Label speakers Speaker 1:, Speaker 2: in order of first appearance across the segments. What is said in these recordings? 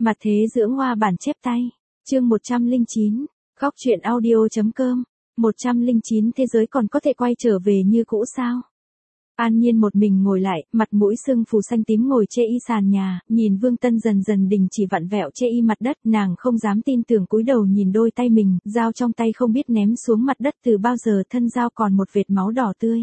Speaker 1: Mặt thế dưỡng hoa bản chép tay. Chương 109. Góc truyện audio.com. 109 Thế giới còn có thể quay trở về như cũ sao? An Nhiên một mình ngồi lại, mặt mũi sưng phù xanh tím ngồi chê y sàn nhà, nhìn Vương Tân dần dần đình chỉ vặn vẹo chê y mặt đất, nàng không dám tin tưởng cúi đầu nhìn đôi tay mình, dao trong tay không biết ném xuống mặt đất từ bao giờ, thân dao còn một vệt máu đỏ tươi.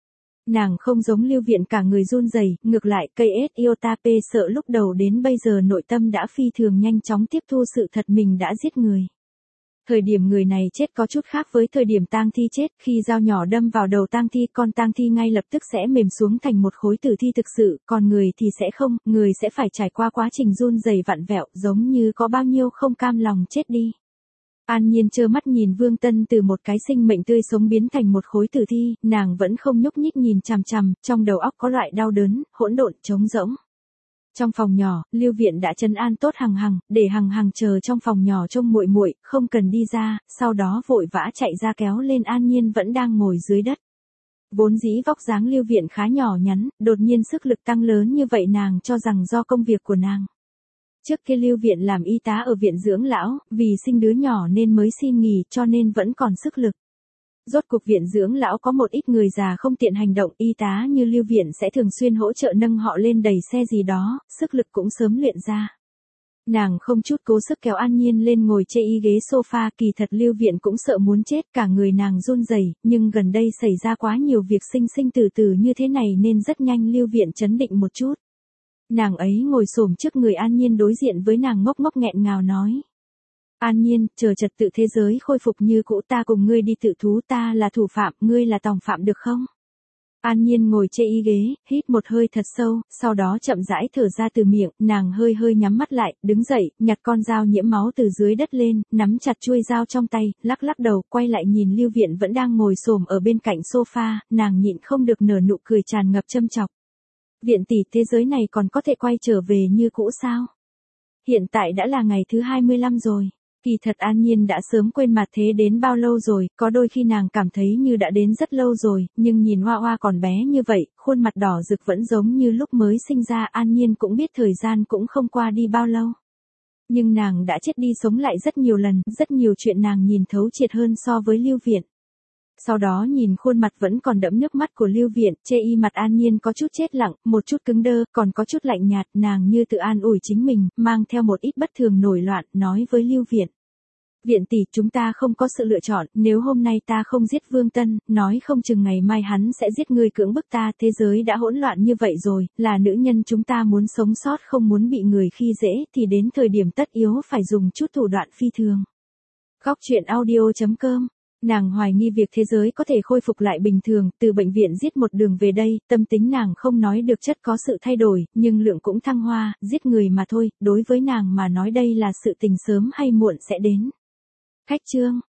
Speaker 1: Nàng không giống Lưu Viện cả người run rẩy, ngược lại cây Iotap sợ lúc đầu đến bây giờ nội tâm đã phi thường nhanh chóng tiếp thu sự thật mình đã giết người. Thời điểm người này chết có chút khác với thời điểm tang thi chết, khi dao nhỏ đâm vào đầu tang thi, con tang thi ngay lập tức sẽ mềm xuống thành một khối tử thi thực sự, còn người thì sẽ không, người sẽ phải trải qua quá trình run rẩy vặn vẹo, giống như có bao nhiêu không cam lòng chết đi. An Nhiên trơ mắt nhìn Vương Tân từ một cái sinh mệnh tươi sống biến thành một khối tử thi, nàng vẫn không nhúc nhích nhìn chằm chằm, trong đầu óc có loại đau đớn, hỗn độn, trống rỗng. Trong phòng nhỏ, Lưu Viện đã trấn an tốt Hằng Hằng, để Hằng Hằng chờ trong phòng nhỏ trông muội muội, không cần đi ra, sau đó vội vã chạy ra kéo lên An Nhiên vẫn đang ngồi dưới đất. Vốn dĩ vóc dáng Lưu Viện khá nhỏ nhắn, đột nhiên sức lực tăng lớn như vậy nàng cho rằng do công việc của nàng. Trước kia Lưu Viện làm y tá ở viện dưỡng lão, vì sinh đứa nhỏ nên mới xin nghỉ cho nên vẫn còn sức lực. Rốt cuộc viện dưỡng lão có một ít người già không tiện hành động, y tá như Lưu Viện sẽ thường xuyên hỗ trợ nâng họ lên đẩy xe gì đó, sức lực cũng sớm luyện ra. Nàng không chút cố sức kéo An Nhiên lên ngồi chê y ghế sofa, kỳ thật Lưu Viện cũng sợ muốn chết, cả người nàng run rẩy, nhưng gần đây xảy ra quá nhiều việc sinh sinh tử tử như thế này nên rất nhanh Lưu Viện trấn định một chút. Nàng ấy ngồi xổm trước người An Nhiên đối diện với nàng ngốc ngốc nghẹn ngào nói. An Nhiên, chờ trật tự thế giới khôi phục như cũ ta cùng ngươi đi tự thú, ta là thủ phạm, ngươi là tòng phạm được không? An Nhiên ngồi chê y ghế, hít một hơi thật sâu, sau đó chậm rãi thở ra từ miệng, nàng hơi hơi nhắm mắt lại, đứng dậy, nhặt con dao nhiễm máu từ dưới đất lên, nắm chặt chuôi dao trong tay, lắc lắc đầu, quay lại nhìn Lưu Viện vẫn đang ngồi xổm ở bên cạnh sofa, nàng nhịn không được nở nụ cười tràn ngập châm chọc. Viện tỷ, thế giới này còn có thể quay trở về như cũ sao? Hiện tại đã là ngày thứ 25 rồi. Kỳ thật An Nhiên đã sớm quên mặt thế đến bao lâu rồi, có đôi khi nàng cảm thấy như đã đến rất lâu rồi, nhưng nhìn Hoa Hoa còn bé như vậy, khuôn mặt đỏ rực vẫn giống như lúc mới sinh ra, An Nhiên cũng biết thời gian cũng không qua đi bao lâu. Nhưng nàng đã chết đi sống lại rất nhiều lần, rất nhiều chuyện nàng nhìn thấu triệt hơn so với Lưu Viện. Sau đó nhìn khuôn mặt vẫn còn đẫm nước mắt của Lưu Viện, chê y mặt An Nhiên có chút chết lặng, một chút cứng đơ, còn có chút lạnh nhạt, nàng như tự an ủi chính mình, mang theo một ít bất thường nổi loạn, nói với Lưu Viện. Viện tỷ, chúng ta không có sự lựa chọn, nếu hôm nay ta không giết Vương Tân, nói không chừng ngày mai hắn sẽ giết ngươi cưỡng bức ta, thế giới đã hỗn loạn như vậy rồi, là nữ nhân chúng ta muốn sống sót không muốn bị người khi dễ, thì đến thời điểm tất yếu phải dùng chút thủ đoạn phi thường. Góc truyện audio.com. Nàng hoài nghi việc thế giới có thể khôi phục lại bình thường, từ bệnh viện giết một đường về đây, tâm tính nàng không nói được chất có sự thay đổi, nhưng lượng cũng thăng hoa, giết người mà thôi, đối với nàng mà nói đây là sự tình sớm hay muộn sẽ đến. Khách chương.